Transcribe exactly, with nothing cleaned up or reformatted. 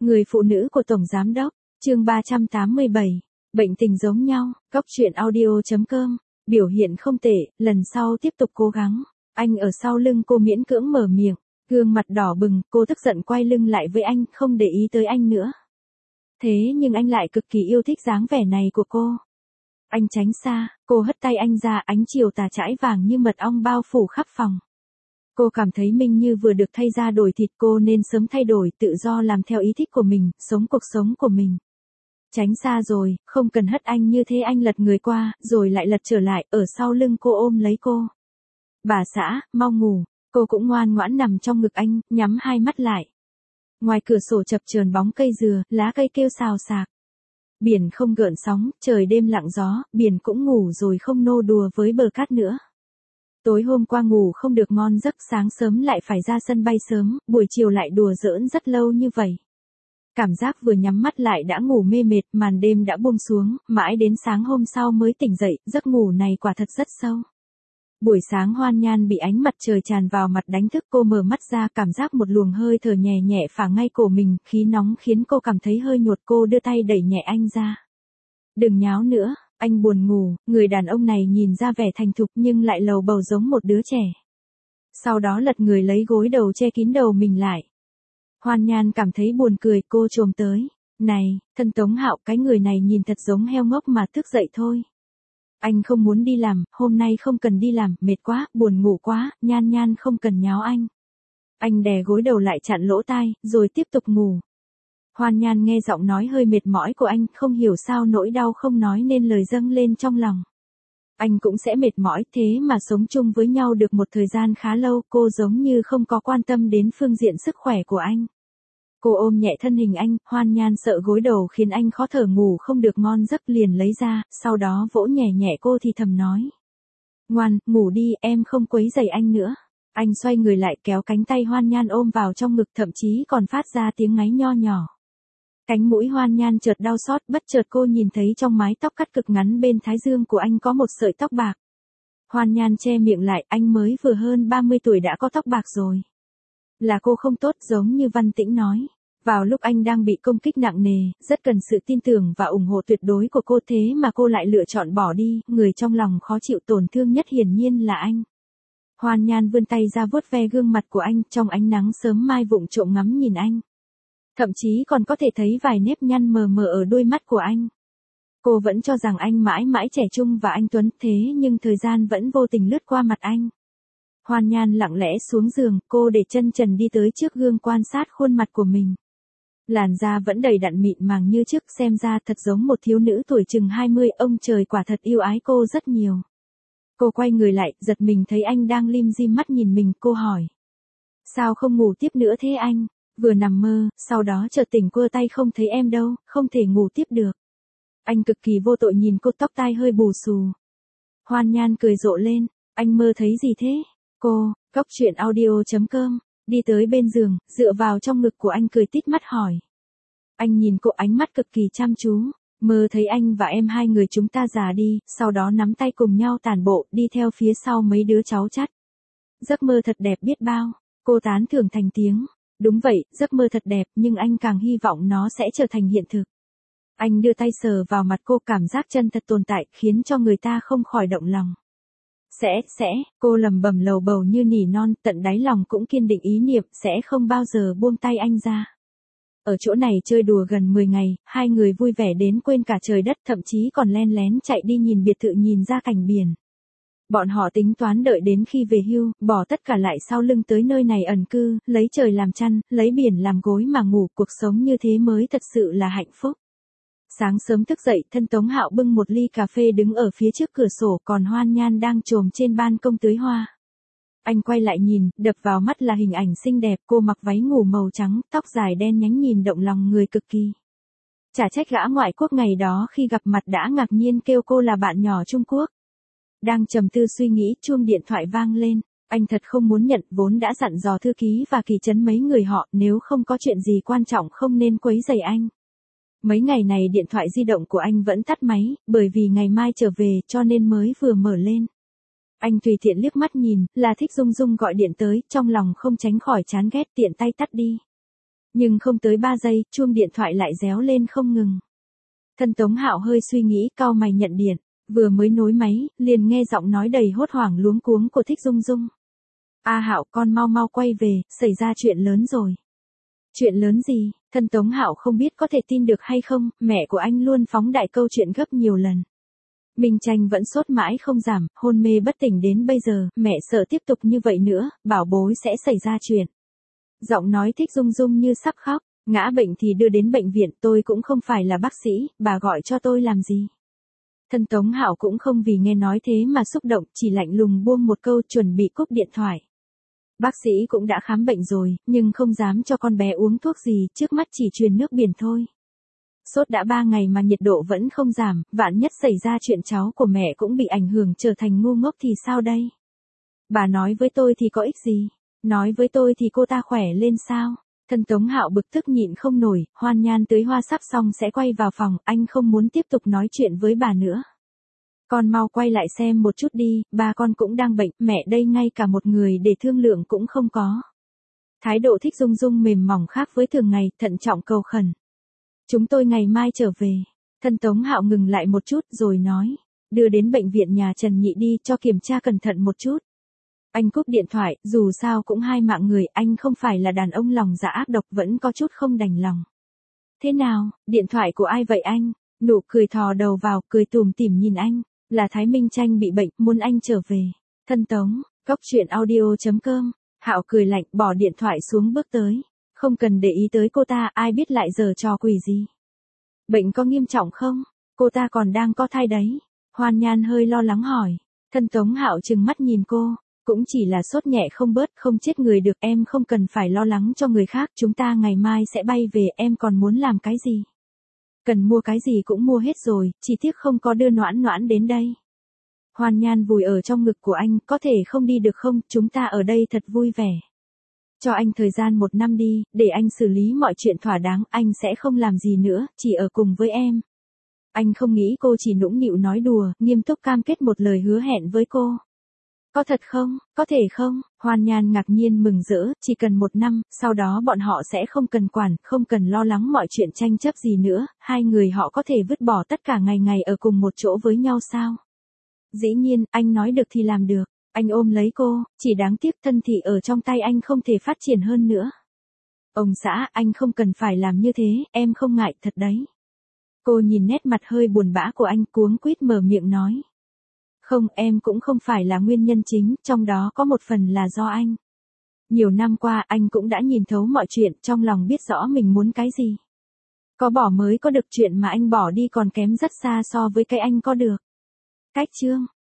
Người phụ nữ của Tổng Giám Đốc, chương ba trăm tám mươi bảy, bệnh tình giống nhau, góc chuyện audio.com, biểu hiện không tệ, lần sau tiếp tục cố gắng. Anh ở sau lưng cô miễn cưỡng mở miệng, gương mặt đỏ bừng, cô tức giận quay lưng lại với anh, không để ý tới anh nữa. Thế nhưng anh lại cực kỳ yêu thích dáng vẻ này của cô. Anh tránh xa, cô hất tay anh ra, ánh chiều tà chãi vàng như mật ong bao phủ khắp phòng. Cô cảm thấy mình như vừa được thay da đổi thịt, cô nên sớm thay đổi, tự do làm theo ý thích của mình, sống cuộc sống của mình. Tránh xa rồi, không cần hất anh như thế. Anh lật người qua, rồi lại lật trở lại, ở sau lưng cô ôm lấy cô. Bà xã, mau ngủ. Cô cũng ngoan ngoãn nằm trong ngực anh, nhắm hai mắt lại. Ngoài cửa sổ chập chờn bóng cây dừa, lá cây kêu xào xạc. Biển không gợn sóng, trời đêm lặng gió, biển cũng ngủ rồi không nô đùa với bờ cát nữa. Tối hôm qua ngủ không được ngon giấc, sáng sớm lại phải ra sân bay sớm, buổi chiều lại đùa giỡn rất lâu như vậy. Cảm giác vừa nhắm mắt lại đã ngủ mê mệt, màn đêm đã buông xuống, mãi đến sáng hôm sau mới tỉnh dậy, giấc ngủ này quả thật rất sâu. Buổi sáng Hoan Nhan bị ánh mặt trời tràn vào mặt đánh thức, cô mở mắt ra, cảm giác một luồng hơi thở nhẹ nhẹ phả ngay cổ mình, khí nóng khiến cô cảm thấy hơi nhột. Cô đưa tay đẩy nhẹ anh ra. Đừng nháo nữa, anh buồn ngủ. Người đàn ông này nhìn ra vẻ thành thục nhưng lại lầu bầu giống một đứa trẻ. Sau đó lật người lấy gối đầu che kín đầu mình lại. Hoan Nhan cảm thấy buồn cười, cô chồm tới. Này, thân Tống Hạo, cái người này nhìn thật giống heo ngốc mà thức dậy thôi. Anh không muốn đi làm, hôm nay không cần đi làm, mệt quá, buồn ngủ quá, Nhan Nhan không cần nháo anh. Anh đè gối đầu lại chặn lỗ tai, rồi tiếp tục ngủ. Hoan Nhan nghe giọng nói hơi mệt mỏi của anh, không hiểu sao nỗi đau không nói nên lời dâng lên trong lòng. Anh cũng sẽ mệt mỏi, thế mà sống chung với nhau được một thời gian khá lâu, cô giống như không có quan tâm đến phương diện sức khỏe của anh. Cô ôm nhẹ thân hình anh, Hoan Nhan sợ gối đầu khiến anh khó thở, ngủ không được ngon giấc, liền lấy ra, sau đó vỗ nhẹ nhẹ cô thì thầm nói. Ngoan, ngủ đi, em không quấy rầy anh nữa. Anh xoay người lại kéo cánh tay Hoan Nhan ôm vào trong ngực, thậm chí còn phát ra tiếng ngáy nho nhỏ. Cánh mũi Hoan Nhan chợt đau xót, bất chợt cô nhìn thấy trong mái tóc cắt cực ngắn bên thái dương của anh có một sợi tóc bạc. Hoan Nhan che miệng lại, anh mới vừa hơn ba mươi tuổi đã có tóc bạc rồi. Là cô không tốt, giống như Văn Tĩnh nói. Vào lúc anh đang bị công kích nặng nề, rất cần sự tin tưởng và ủng hộ tuyệt đối của cô, thế mà cô lại lựa chọn bỏ đi, người trong lòng khó chịu tổn thương nhất hiển nhiên là anh. Hoan Nhan vươn tay ra vuốt ve gương mặt của anh, trong ánh nắng sớm mai vụng trộm ngắm nhìn anh. Thậm chí còn có thể thấy vài nếp nhăn mờ mờ ở đôi mắt của anh. Cô vẫn cho rằng anh mãi mãi trẻ trung và anh tuấn, thế nhưng thời gian vẫn vô tình lướt qua mặt anh. Hoan Nhan lặng lẽ xuống giường, cô để chân trần đi tới trước gương quan sát khuôn mặt của mình. Làn da vẫn đầy đặn mịn màng như trước, xem ra thật giống một thiếu nữ tuổi chừng hai mươi, ông trời quả thật yêu ái cô rất nhiều. Cô quay người lại, giật mình thấy anh đang lim dim mắt nhìn mình, cô hỏi. Sao không ngủ tiếp nữa thế anh? Vừa nằm mơ, sau đó chợt tỉnh, quơ tay không thấy em đâu, không thể ngủ tiếp được. Anh cực kỳ vô tội nhìn cô, tóc tai hơi bù xù. Hoan Nhan cười rộ lên, anh mơ thấy gì thế? Cô, góc chuyện audio.com, đi tới bên giường, dựa vào trong ngực của anh cười tít mắt hỏi. Anh nhìn cô, ánh mắt cực kỳ chăm chú, mơ thấy anh và em hai người chúng ta già đi, sau đó nắm tay cùng nhau tản bộ, đi theo phía sau mấy đứa cháu chắt. Giấc mơ thật đẹp biết bao, cô tán thưởng thành tiếng. Đúng vậy, giấc mơ thật đẹp, nhưng anh càng hy vọng nó sẽ trở thành hiện thực. Anh đưa tay sờ vào mặt cô, cảm giác chân thật tồn tại, khiến cho người ta không khỏi động lòng. Sẽ, sẽ, cô lầm bầm lầu bầu như nỉ non, tận đáy lòng cũng kiên định ý niệm, sẽ không bao giờ buông tay anh ra. Ở chỗ này chơi đùa gần mười ngày, hai người vui vẻ đến quên cả trời đất, thậm chí còn len lén chạy đi nhìn biệt thự nhìn ra cảnh biển. Bọn họ tính toán đợi đến khi về hưu, bỏ tất cả lại sau lưng tới nơi này ẩn cư, lấy trời làm chăn, lấy biển làm gối mà ngủ, cuộc sống như thế mới thật sự là hạnh phúc. Sáng sớm thức dậy, thân Tống Hạo bưng một ly cà phê đứng ở phía trước cửa sổ, còn Hoan Nhan đang chồm trên ban công tưới hoa. Anh quay lại nhìn, đập vào mắt là hình ảnh xinh đẹp, cô mặc váy ngủ màu trắng, tóc dài đen nhánh nhìn động lòng người cực kỳ. Chả trách gã ngoại quốc ngày đó khi gặp mặt đã ngạc nhiên kêu cô là bạn nhỏ Trung Quốc. Đang trầm tư suy nghĩ, chuông điện thoại vang lên, anh thật không muốn nhận, vốn đã dặn dò thư ký và Kỳ Trấn mấy người họ, nếu không có chuyện gì quan trọng không nên quấy rầy anh. Mấy ngày này điện thoại di động của anh vẫn tắt máy, bởi vì ngày mai trở về cho nên mới vừa mở lên. Anh tùy tiện liếc mắt nhìn, là Thích Dung Dung gọi điện tới, trong lòng không tránh khỏi chán ghét, tiện tay tắt đi. Nhưng không tới ba giây, chuông điện thoại lại réo lên không ngừng. Thân Tống Hạo hơi suy nghĩ, cau mày nhận điện, vừa mới nối máy, liền nghe giọng nói đầy hốt hoảng luống cuống của Thích Dung Dung. A Hạo, con mau mau quay về, xảy ra chuyện lớn rồi. Chuyện lớn gì? Thân Tống Hạo không biết có thể tin được hay không, mẹ của anh luôn phóng đại câu chuyện gấp nhiều lần. Minh Tranh vẫn sốt mãi không giảm, hôn mê bất tỉnh đến bây giờ, mẹ sợ tiếp tục như vậy nữa, bảo bối sẽ xảy ra chuyện. Giọng nói Thích Dung Dung như sắp khóc, ngã bệnh thì đưa đến bệnh viện, tôi cũng không phải là bác sĩ, bà gọi cho tôi làm gì. Thân Tống Hạo cũng không vì nghe nói thế mà xúc động, chỉ lạnh lùng buông một câu chuẩn bị cúp điện thoại. Bác sĩ cũng đã khám bệnh rồi, nhưng không dám cho con bé uống thuốc gì, trước mắt chỉ truyền nước biển thôi. Sốt đã ba ngày mà nhiệt độ vẫn không giảm, vạn nhất xảy ra chuyện cháu của mẹ cũng bị ảnh hưởng trở thành ngu ngốc thì sao đây? Bà nói với tôi thì có ích gì? Nói với tôi thì cô ta khỏe lên sao? Thân Tống Hạo bực tức nhịn không nổi, Hoan Nhan tưới hoa sắp xong sẽ quay vào phòng, anh không muốn tiếp tục nói chuyện với bà nữa. Con mau quay lại xem một chút đi, ba con cũng đang bệnh, mẹ đây ngay cả một người để thương lượng cũng không có. Thái độ Thích Dung Dung mềm mỏng khác với thường ngày, thận trọng cầu khẩn. Chúng tôi ngày mai trở về. Thân Tống Hạo ngừng lại một chút rồi nói, đưa đến bệnh viện nhà Trần Nhị đi cho kiểm tra cẩn thận một chút. Anh cúp điện thoại, dù sao cũng hai mạng người, anh không phải là đàn ông lòng dạ ác độc, vẫn có chút không đành lòng. Thế nào, điện thoại của ai vậy anh? Nụ cười thò đầu vào, cười tủm tỉm nhìn anh, là Thái Minh Tranh bị bệnh, muốn anh trở về. Thân Tống, cốc truyện audio chấm com. Hạo cười lạnh, bỏ điện thoại xuống bước tới. Không cần để ý tới cô ta, ai biết lại giở trò quỷ gì. Bệnh có nghiêm trọng không? Cô ta còn đang có thai đấy. Hoan Nhan hơi lo lắng hỏi. Thân Tống Hạo trừng mắt nhìn cô. Cũng chỉ là sốt nhẹ không bớt, không chết người được, em không cần phải lo lắng cho người khác, chúng ta ngày mai sẽ bay về, em còn muốn làm cái gì? Cần mua cái gì cũng mua hết rồi, chỉ tiếc không có đưa Noãn Noãn đến đây. Hoan Nhan vùi ở trong ngực của anh, có thể không đi được không, chúng ta ở đây thật vui vẻ. Cho anh thời gian một năm đi, để anh xử lý mọi chuyện thỏa đáng, anh sẽ không làm gì nữa, chỉ ở cùng với em. Anh không nghĩ cô chỉ nũng nịu nói đùa, nghiêm túc cam kết một lời hứa hẹn với cô. Có thật không, có thể không? Hoan Nhan ngạc nhiên mừng rỡ, chỉ cần một năm, sau đó bọn họ sẽ không cần quản, không cần lo lắng mọi chuyện tranh chấp gì nữa, hai người họ có thể vứt bỏ tất cả ngày ngày ở cùng một chỗ với nhau sao? Dĩ nhiên, anh nói được thì làm được. Anh ôm lấy cô, chỉ đáng tiếc thân thị ở trong tay anh không thể phát triển hơn nữa. Ông xã, anh không cần phải làm như thế, em không ngại thật đấy. Cô nhìn nét mặt hơi buồn bã của anh, cuống quýt mở miệng nói. Không, em cũng không phải là nguyên nhân chính, trong đó có một phần là do anh. Nhiều năm qua anh cũng đã nhìn thấu mọi chuyện, trong lòng biết rõ mình muốn cái gì. Có bỏ mới có được, chuyện mà anh bỏ đi còn kém rất xa so với cái anh có được. Cách chương